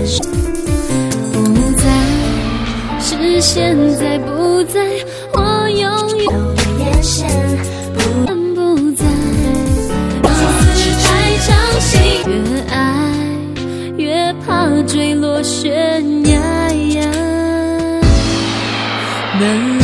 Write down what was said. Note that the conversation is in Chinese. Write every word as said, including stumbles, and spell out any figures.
不在，是现在不在，我永远的眼神不不在，彼此太相信，越爱越怕坠落悬崖。